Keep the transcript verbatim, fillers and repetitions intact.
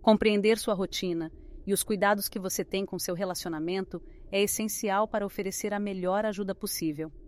Compreender sua rotina e os cuidados que você tem com seu relacionamento é essencial para oferecer a melhor ajuda possível.